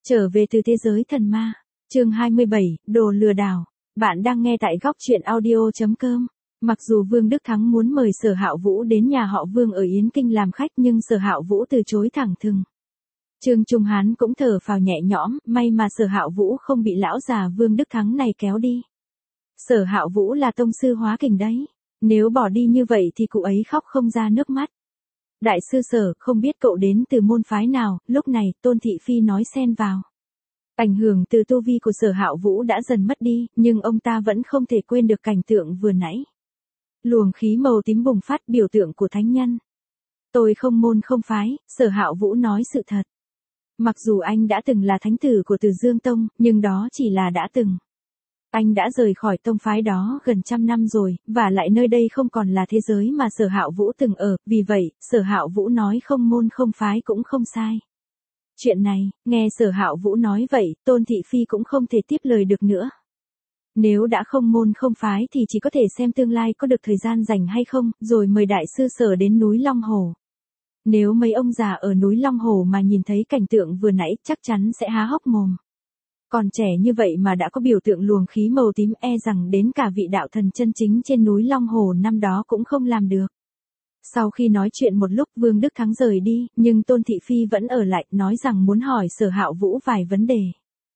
Trở về từ thế giới thần ma. Chương 27, đồ lừa đảo. Bạn đang nghe tại góc truyện audio.com. Mặc dù Vương Đức Thắng muốn mời Sở Hạo Vũ đến nhà họ Vương ở Yến Kinh làm khách nhưng Sở Hạo Vũ từ chối thẳng thừng. Trương Trung Hán cũng thở phào nhẹ nhõm, may mà Sở Hạo Vũ không bị lão già Vương Đức Thắng này kéo đi. Sở Hạo Vũ là tông sư hóa kình đấy, nếu bỏ đi như vậy thì cụ ấy khóc không ra nước mắt. Đại sư Sở, không biết cậu đến từ môn phái nào, lúc này Tôn Thị Phi nói xen vào. Ảnh hưởng từ tu vi của Sở Hạo Vũ đã dần mất đi, nhưng ông ta vẫn không thể quên được cảnh tượng vừa nãy. Luồng khí màu tím bùng phát, biểu tượng của thánh nhân. Tôi không môn không phái, Sở Hạo Vũ nói sự thật. Mặc dù anh đã từng là thánh tử của Từ Dương Tông, nhưng đó chỉ là đã từng. Anh đã rời khỏi tông phái đó gần 100 năm rồi, và lại nơi đây không còn là thế giới mà Sở Hạo Vũ từng ở, vì vậy, Sở Hạo Vũ nói không môn không phái cũng không sai. Chuyện này, nghe Sở Hạo Vũ nói vậy, Tôn Thị Phi cũng không thể tiếp lời được nữa. Nếu đã không môn không phái thì chỉ có thể xem tương lai có được thời gian rảnh hay không, rồi mời đại sư Sở đến núi Long Hồ. Nếu mấy ông già ở núi Long Hồ mà nhìn thấy cảnh tượng vừa nãy chắc chắn sẽ há hốc mồm. Còn trẻ như vậy mà đã có biểu tượng luồng khí màu tím, e rằng đến cả vị đạo thần chân chính trên núi Long Hồ năm đó cũng không làm được. Sau khi nói chuyện một lúc Vương Đức Thắng rời đi, nhưng Tôn Thị Phi vẫn ở lại, nói rằng muốn hỏi Sở Hạo Vũ vài vấn đề.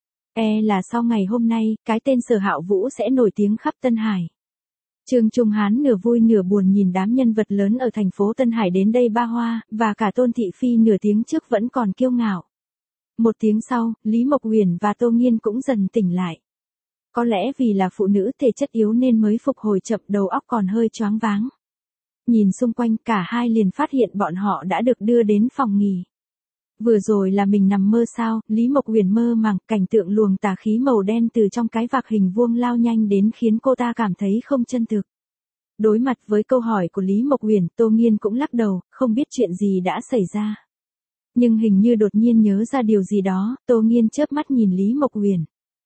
E là sau ngày hôm nay, cái tên Sở Hạo Vũ sẽ nổi tiếng khắp Tân Hải. Trương Trung Hán nửa vui nửa buồn nhìn đám nhân vật lớn ở thành phố Tân Hải đến đây ba hoa, và cả Tôn Thị Phi nửa tiếng trước vẫn còn kiêu ngạo. Một tiếng sau, Lý Mộc Uyển và Tô Nghiên cũng dần tỉnh lại. Có lẽ vì là phụ nữ thể chất yếu nên mới phục hồi chậm, đầu óc còn hơi choáng váng. Nhìn xung quanh cả hai liền phát hiện bọn họ đã được đưa đến phòng nghỉ. Vừa rồi là mình nằm mơ sao, Lý Mộc Uyển mơ màng, cảnh tượng luồng tà khí màu đen từ trong cái vạc hình vuông lao nhanh đến khiến cô ta cảm thấy không chân thực. Đối mặt với câu hỏi của Lý Mộc Uyển, Tô Nghiên cũng lắc đầu, không biết chuyện gì đã xảy ra. Nhưng hình như đột nhiên nhớ ra điều gì đó, Tô Nghiên chớp mắt nhìn Lý Mộc Uyển.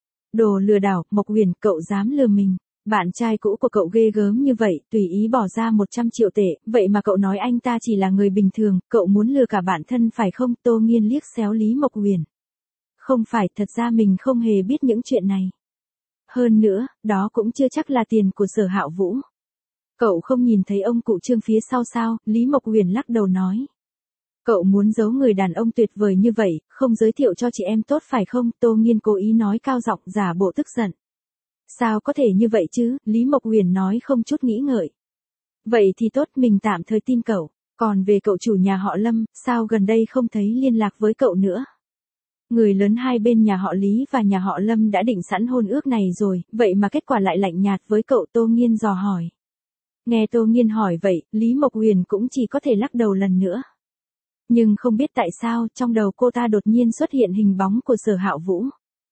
Đồ lừa đảo, Mộc Uyển, cậu dám lừa mình. Bạn trai cũ của cậu ghê gớm như vậy, tùy ý bỏ ra 100 triệu tệ, vậy mà cậu nói anh ta chỉ là người bình thường, cậu muốn lừa cả bản thân phải không? Tô Nghiên liếc xéo Lý Mộc Uyển. Không phải, thật ra mình không hề biết những chuyện này. Hơn nữa, đó cũng chưa chắc là tiền của Sở Hạo Vũ. Cậu không nhìn thấy ông cụ Trương phía sau sao? Lý Mộc Uyển lắc đầu nói. Cậu muốn giấu người đàn ông tuyệt vời như vậy, không giới thiệu cho chị em tốt phải không? Tô Nghiên cố ý nói cao giọng, giả bộ tức giận. Sao có thể như vậy chứ? Lý Mộc Uyển nói không chút nghĩ ngợi. Vậy thì tốt, mình tạm thời tin cậu. Còn về cậu chủ nhà họ Lâm, sao gần đây không thấy liên lạc với cậu nữa? Người lớn hai bên nhà họ Lý và nhà họ Lâm đã định sẵn hôn ước này rồi, vậy mà kết quả lại lạnh nhạt với cậu? Tô Nghiên dò hỏi. Nghe Tô Nghiên hỏi vậy, Lý Mộc Uyển cũng chỉ có thể lắc đầu lần nữa. Nhưng không biết tại sao, trong đầu cô ta đột nhiên xuất hiện hình bóng của Sở Hạo Vũ.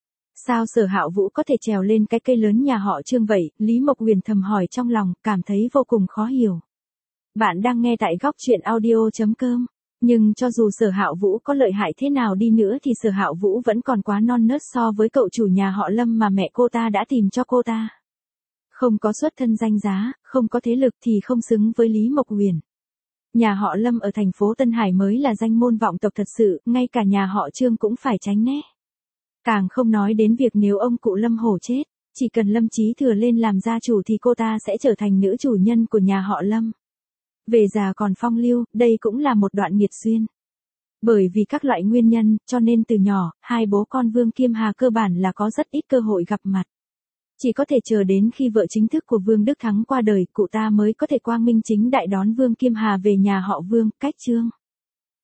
Sao Sở Hạo Vũ có thể trèo lên cái cây lớn nhà họ Trương vậy? Lý Mộc Uyển thầm hỏi trong lòng, cảm thấy vô cùng khó hiểu. Bạn đang nghe tại góc truyện audio.com. Nhưng cho dù Sở Hạo Vũ có lợi hại thế nào đi nữa thì Sở Hạo Vũ vẫn còn quá non nớt so với cậu chủ nhà họ Lâm mà mẹ cô ta đã tìm cho cô ta. Không có xuất thân danh giá, không có thế lực thì không xứng với Lý Mộc Uyển. Nhà họ Lâm ở thành phố Tân Hải mới là danh môn vọng tộc thật sự, ngay cả nhà họ Trương cũng phải tránh né. Càng không nói đến việc nếu ông cụ Lâm Hổ chết, chỉ cần Lâm Chí Thừa lên làm gia chủ thì cô ta sẽ trở thành nữ chủ nhân của nhà họ Lâm. Về già còn phong lưu, đây cũng là một đoạn nghiệt duyên. Bởi vì các loại nguyên nhân, cho nên từ nhỏ, hai bố con Vương Kiêm Hà cơ bản là có rất ít cơ hội gặp mặt. Chỉ có thể chờ đến khi vợ chính thức của Vương Đức Thắng qua đời, cụ ta mới có thể quang minh chính đại đón Vương Kiêm Hà về nhà họ Vương, cách Trương.